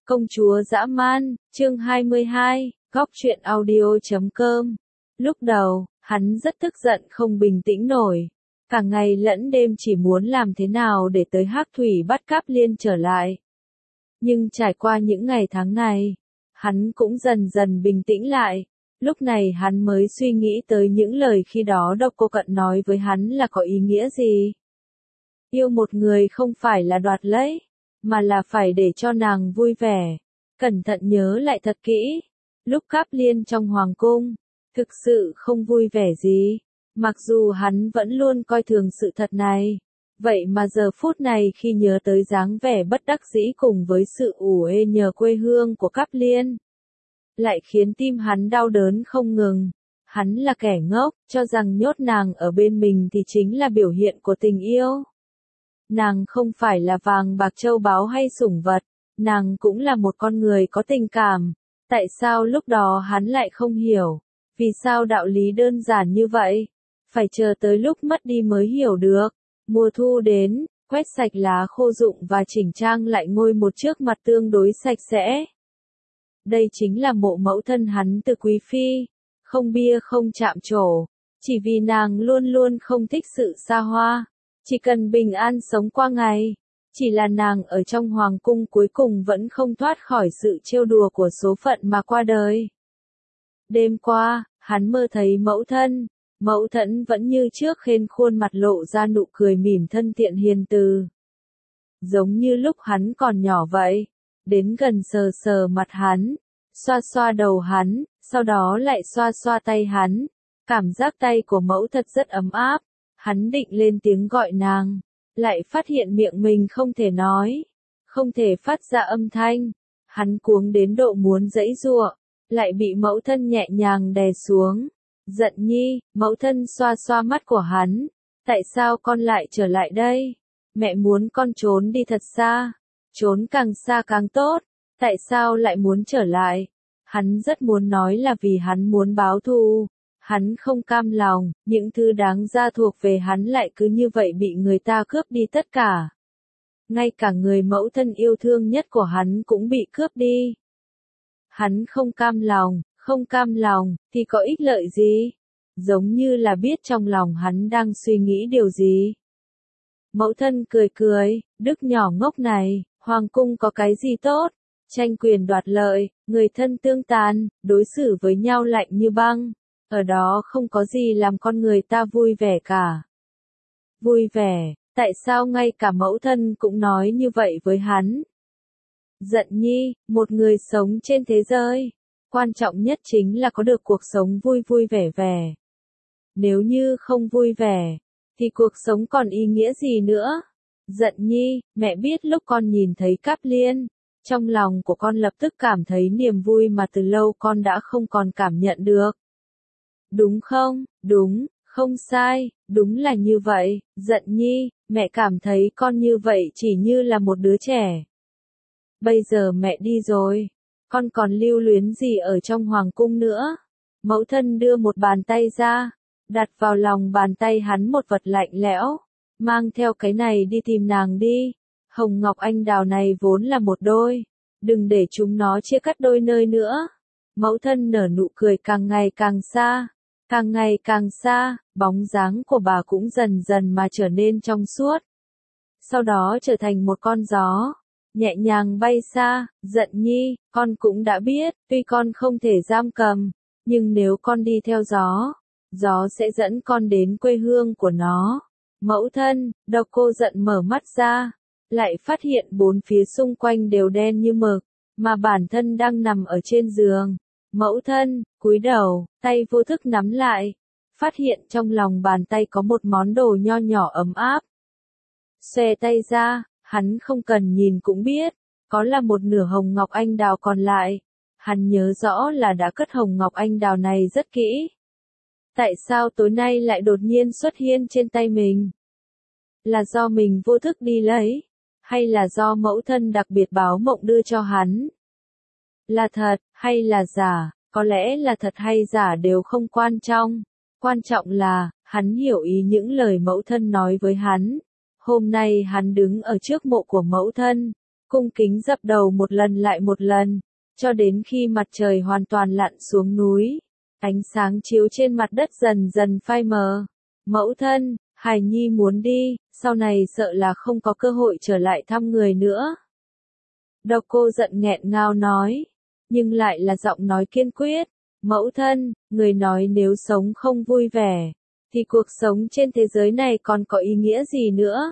Công chúa dã man, chương 22, góc truyện audio.com. Lúc đầu, hắn rất tức giận không bình tĩnh nổi. Cả ngày lẫn đêm chỉ muốn làm thế nào để tới Hắc Thủy bắt Cáp Liên trở lại. Nhưng trải qua những ngày tháng này, hắn cũng dần dần bình tĩnh lại. Lúc này hắn mới suy nghĩ tới những lời khi đó Độc Cô Cận nói với hắn là có ý nghĩa gì. Yêu một người không phải là đoạt lấy, mà là phải để cho nàng vui vẻ. Cẩn thận nhớ lại thật kỹ. Lúc Cáp Liên trong hoàng cung, thực sự không vui vẻ gì. Mặc dù hắn vẫn luôn coi thường sự thật này. Vậy mà giờ phút này khi nhớ tới dáng vẻ bất đắc dĩ cùng với sự ủ ê nhờ quê hương của Cáp Liên, lại khiến tim hắn đau đớn không ngừng. Hắn là kẻ ngốc, cho rằng nhốt nàng ở bên mình thì chính là biểu hiện của tình yêu. Nàng không phải là vàng bạc châu báu hay sủng vật, nàng cũng là một con người có tình cảm. Tại sao lúc đó hắn lại không hiểu? Vì sao đạo lý đơn giản như vậy? Phải chờ tới lúc mất đi mới hiểu được. Mùa thu đến, quét sạch lá khô rụng và chỉnh trang lại ngôi một trước mặt tương đối sạch sẽ. Đây chính là mộ mẫu thân hắn từ quý phi, không bia không chạm trổ, chỉ vì nàng luôn luôn không thích sự xa hoa. Chỉ cần bình an sống qua ngày, chỉ là nàng ở trong hoàng cung cuối cùng vẫn không thoát khỏi sự trêu đùa của số phận mà qua đời. Đêm qua, hắn mơ thấy mẫu thân vẫn như trước khên khuôn mặt lộ ra nụ cười mỉm thân thiện hiền từ. Giống như lúc hắn còn nhỏ vậy, đến gần sờ sờ mặt hắn, xoa xoa đầu hắn, sau đó lại xoa xoa tay hắn. Cảm giác tay của mẫu thật rất ấm áp. Hắn định lên tiếng gọi nàng, lại phát hiện miệng mình không thể nói, không thể phát ra âm thanh. Hắn cuống đến độ muốn giãy giụa, lại bị mẫu thân nhẹ nhàng đè xuống. Giận nhi, mẫu thân xoa xoa mắt của hắn. Tại sao con lại trở lại đây? Mẹ muốn con trốn đi thật xa, trốn càng xa càng tốt. Tại sao lại muốn trở lại? Hắn rất muốn nói là vì hắn muốn báo thù. Hắn không cam lòng, những thứ đáng ra thuộc về hắn lại cứ như vậy bị người ta cướp đi tất cả. Ngay cả người mẫu thân yêu thương nhất của hắn cũng bị cướp đi. Hắn không cam lòng, thì có ích lợi gì? Giống như là biết trong lòng hắn đang suy nghĩ điều gì. Mẫu thân cười cười, Đức nhỏ ngốc này, hoàng cung có cái gì tốt? Tranh quyền đoạt lợi, người thân tương tàn, đối xử với nhau lạnh như băng. Ở đó không có gì làm con người ta vui vẻ cả. Vui vẻ, tại sao ngay cả mẫu thân cũng nói như vậy với hắn? Giận nhi, một người sống trên thế giới, quan trọng nhất chính là có được cuộc sống vui vui vẻ vẻ. Nếu như không vui vẻ, thì cuộc sống còn ý nghĩa gì nữa? Giận nhi, mẹ biết lúc con nhìn thấy Cáp Liên, trong lòng của con lập tức cảm thấy niềm vui mà từ lâu con đã không còn cảm nhận được. Đúng không? Đúng, không sai, đúng là như vậy. Giận nhi, mẹ cảm thấy con như vậy chỉ như là một đứa trẻ. Bây giờ mẹ đi rồi, con còn lưu luyến gì ở trong hoàng cung nữa? Mẫu thân đưa một bàn tay ra, đặt vào lòng bàn tay hắn một vật lạnh lẽo. Mang theo cái này đi tìm nàng đi. Hồng ngọc anh đào này vốn là một đôi, đừng để chúng nó chia cắt đôi nơi nữa. Mẫu thân nở nụ cười càng ngày càng xa. Càng ngày càng xa, bóng dáng của bà cũng dần dần mà trở nên trong suốt. Sau đó trở thành một con gió, nhẹ nhàng bay xa. Giận nhi, con cũng đã biết, tuy con không thể giam cầm, nhưng nếu con đi theo gió, gió sẽ dẫn con đến quê hương của nó. Mẫu thân, Độc Cô Giận mở mắt ra, lại phát hiện bốn phía xung quanh đều đen như mực, mà bản thân đang nằm ở trên giường. Mẫu thân, cúi đầu, tay vô thức nắm lại, phát hiện trong lòng bàn tay có một món đồ nho nhỏ ấm áp. Xòe tay ra, hắn không cần nhìn cũng biết, có là một nửa hồng ngọc anh đào còn lại. Hắn nhớ rõ là đã cất hồng ngọc anh đào này rất kỹ. Tại sao tối nay lại đột nhiên xuất hiện trên tay mình? Là do mình vô thức đi lấy, hay là do mẫu thân đặc biệt báo mộng đưa cho hắn? Là thật, hay là giả? Có lẽ là thật hay giả đều không quan trọng. Quan trọng là, hắn hiểu ý những lời mẫu thân nói với hắn. Hôm nay hắn đứng ở trước mộ của mẫu thân, cung kính dập đầu một lần lại một lần, cho đến khi mặt trời hoàn toàn lặn xuống núi. Ánh sáng chiếu trên mặt đất dần dần phai mờ. Mẫu thân, hài nhi muốn đi, sau này sợ là không có cơ hội trở lại thăm người nữa. Độc Cô giận nghẹn ngào nói, nhưng lại là giọng nói kiên quyết. Mẫu thân, người nói nếu sống không vui vẻ, thì cuộc sống trên thế giới này còn có ý nghĩa gì nữa?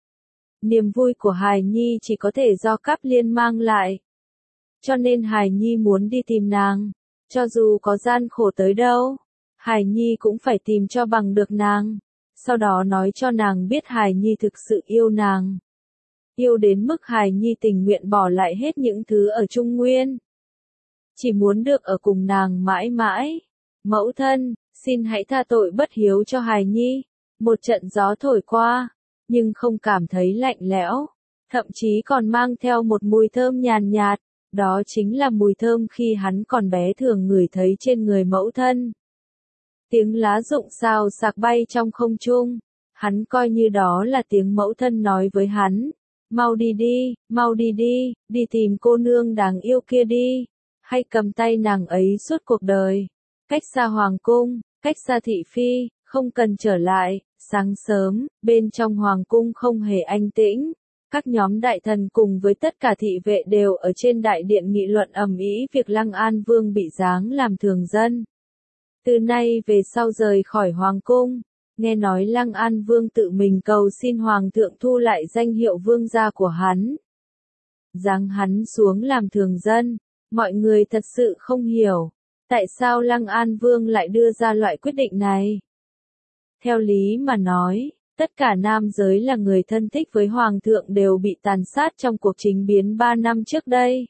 Niềm vui của hài nhi chỉ có thể do Cáp Liên mang lại. Cho nên hài nhi muốn đi tìm nàng. Cho dù có gian khổ tới đâu, hài nhi cũng phải tìm cho bằng được nàng. Sau đó nói cho nàng biết hài nhi thực sự yêu nàng. Yêu đến mức hài nhi tình nguyện bỏ lại hết những thứ ở Trung Nguyên. Chỉ muốn được ở cùng nàng mãi mãi. Mẫu thân, xin hãy tha tội bất hiếu cho hài nhi. Một trận gió thổi qua, nhưng không cảm thấy lạnh lẽo. Thậm chí còn mang theo một mùi thơm nhàn nhạt. Đó chính là mùi thơm khi hắn còn bé thường ngửi thấy trên người mẫu thân. Tiếng lá rụng xào xạc bay trong không trung. Hắn coi như đó là tiếng mẫu thân nói với hắn. Mau đi đi, mau đi đi, đi tìm cô nương đáng yêu kia đi. Hay cầm tay nàng ấy suốt cuộc đời. Cách xa hoàng cung, cách xa thị phi, không cần trở lại. Sáng sớm, bên trong hoàng cung không hề an tĩnh. Các nhóm đại thần cùng với tất cả thị vệ đều ở trên đại điện nghị luận ầm ĩ việc Lăng An Vương bị giáng làm thường dân. Từ nay về sau rời khỏi hoàng cung, nghe nói Lăng An Vương tự mình cầu xin hoàng thượng thu lại danh hiệu vương gia của hắn. Giáng hắn xuống làm thường dân, mọi người thật sự không hiểu, tại sao Lăng An Vương lại đưa ra loại quyết định này. Theo lý mà nói, tất cả nam giới là người thân thích với hoàng thượng đều bị tàn sát trong cuộc chính biến 3 năm trước đây.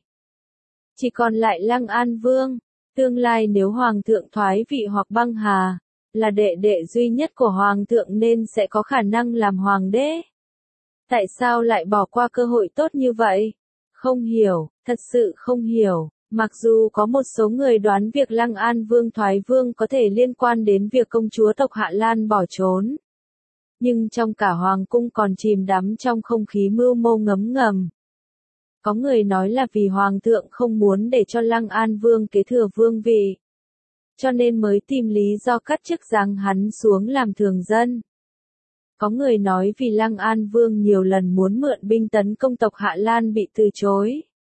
Chỉ còn lại Lăng An Vương, tương lai nếu hoàng thượng thoái vị hoặc băng hà, là đệ đệ duy nhất của hoàng thượng nên sẽ có khả năng làm hoàng đế. Tại sao lại bỏ qua cơ hội tốt như vậy? Không hiểu, thật sự không hiểu. Mặc dù có một số người đoán việc Lăng An Vương thoái vương có thể liên quan đến việc công chúa tộc Hạ Lan bỏ trốn. Nhưng trong cả hoàng cung còn chìm đắm trong không khí mưu mô ngấm ngầm. Có người nói là vì hoàng thượng không muốn để cho Lăng An Vương kế thừa vương vị, cho nên mới tìm lý do cắt chức giáng hắn xuống làm thường dân. Có người nói vì Lăng An Vương nhiều lần muốn mượn binh tấn công tộc Hạ Lan bị từ chối.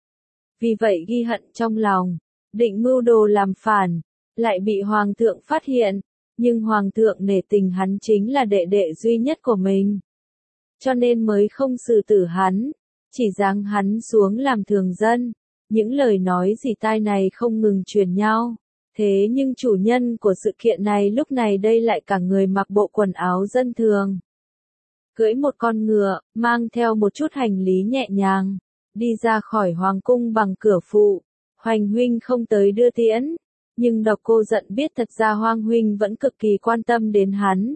Vì vậy ghi hận trong lòng, định mưu đồ làm phản, lại bị hoàng thượng phát hiện. Nhưng hoàng thượng nể tình hắn chính là đệ đệ duy nhất của mình, cho nên mới không xử tử hắn, chỉ giáng hắn xuống làm thường dân. Những lời nói dỉ tai này không ngừng truyền nhau. Thế nhưng chủ nhân của sự kiện này lúc này đây lại cả người mặc bộ quần áo dân thường, cưỡi một con ngựa, mang theo một chút hành lý nhẹ nhàng, đi ra khỏi hoàng cung bằng cửa phụ. Hoành huynh không tới đưa tiễn. Nhưng Độc Cô giận biết thật ra Hoang huynh vẫn cực kỳ quan tâm đến hắn.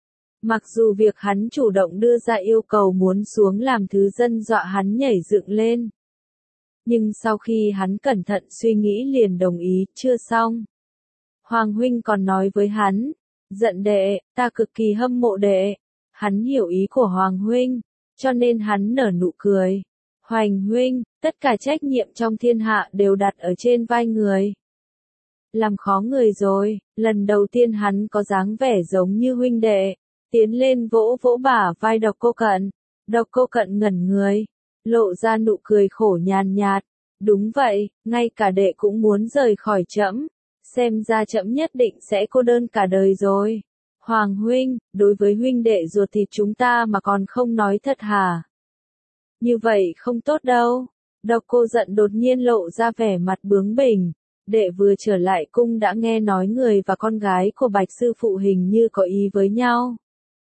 Mặc dù việc hắn chủ động đưa ra yêu cầu muốn xuống làm thứ dân dọa hắn nhảy dựng lên. Nhưng sau khi hắn cẩn thận suy nghĩ liền đồng ý, chưa xong. Hoàng huynh còn nói với hắn, giận đệ, ta cực kỳ hâm mộ đệ. Hắn hiểu ý của Hoàng huynh, cho nên hắn nở nụ cười. Hoành huynh, tất cả trách nhiệm trong thiên hạ đều đặt ở trên vai người. Làm khó người rồi. Lần đầu tiên hắn có dáng vẻ giống như huynh đệ, tiến lên vỗ vỗ bả vai Độc Cô Cận. Độc Cô Cận ngẩn người, lộ ra nụ cười khổ nhàn nhạt. Đúng vậy, ngay cả đệ cũng muốn rời khỏi trẫm, xem ra trẫm nhất định sẽ cô đơn cả đời rồi. Hoàng huynh, đối với huynh đệ ruột thịt chúng ta mà còn không nói thật hả? Như vậy không tốt đâu. Độc Cô giận đột nhiên lộ ra vẻ mặt bướng bỉnh. Đệ vừa trở lại cung đã nghe nói người và con gái của Bạch sư phụ hình như có ý với nhau.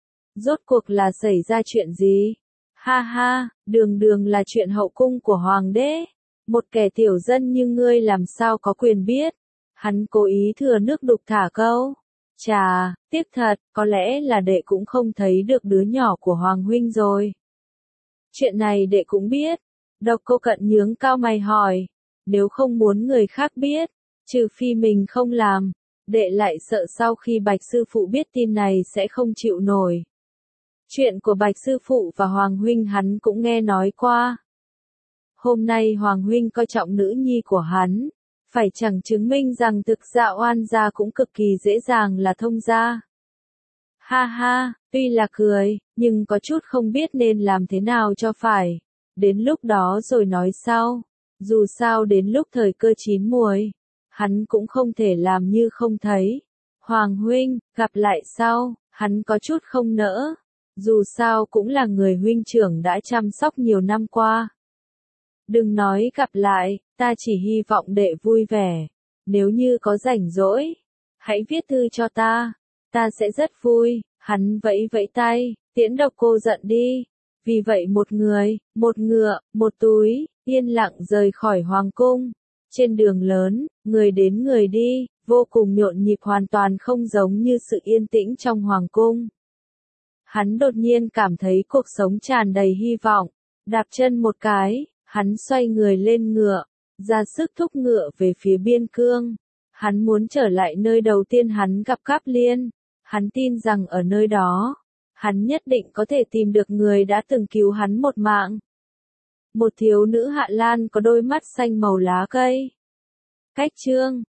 Rốt cuộc là xảy ra chuyện gì? Ha ha, đường đường là chuyện hậu cung của hoàng đế. Một kẻ tiểu dân như ngươi làm sao có quyền biết? Hắn cố ý thừa nước đục thả câu. Chà, tiếc thật, có lẽ là đệ cũng không thấy được đứa nhỏ của Hoàng huynh rồi. Chuyện này đệ cũng biết. Độc Cô Cận nhướng cao mày hỏi. Nếu không muốn người khác biết, trừ phi mình không làm, đệ lại sợ sau khi Bạch sư phụ biết tin này sẽ không chịu nổi. Chuyện của Bạch sư phụ và Hoàng huynh hắn cũng nghe nói qua. Hôm nay Hoàng huynh coi trọng nữ nhi của hắn, phải chẳng chứng minh rằng thực ra oan gia cũng cực kỳ dễ dàng là thông gia. Ha ha, tuy là cười, nhưng có chút không biết nên làm thế nào cho phải. Đến lúc đó rồi nói sau. Dù sao đến lúc thời cơ chín muồi, hắn cũng không thể làm như không thấy. Hoàng huynh, gặp lại sau, hắn có chút không nỡ. Dù sao cũng là người huynh trưởng đã chăm sóc nhiều năm qua. Đừng nói gặp lại, ta chỉ hy vọng đệ vui vẻ. Nếu như có rảnh rỗi, hãy viết thư cho ta sẽ rất vui. Hắn vẫy vẫy tay, tiễn Độc Cô giận đi. Vì vậy một người, một ngựa, một túi, yên lặng rời khỏi hoàng cung. Trên đường lớn, người đến người đi, vô cùng nhộn nhịp, hoàn toàn không giống như sự yên tĩnh trong hoàng cung. Hắn đột nhiên cảm thấy cuộc sống tràn đầy hy vọng. Đạp chân một cái, hắn xoay người lên ngựa, ra sức thúc ngựa về phía biên cương. Hắn muốn trở lại nơi đầu tiên hắn gặp Cáp Liên. Hắn tin rằng ở nơi đó, hắn nhất định có thể tìm được người đã từng cứu hắn một mạng. Một thiếu nữ Hạ Lan có đôi mắt xanh màu lá cây. Cách chương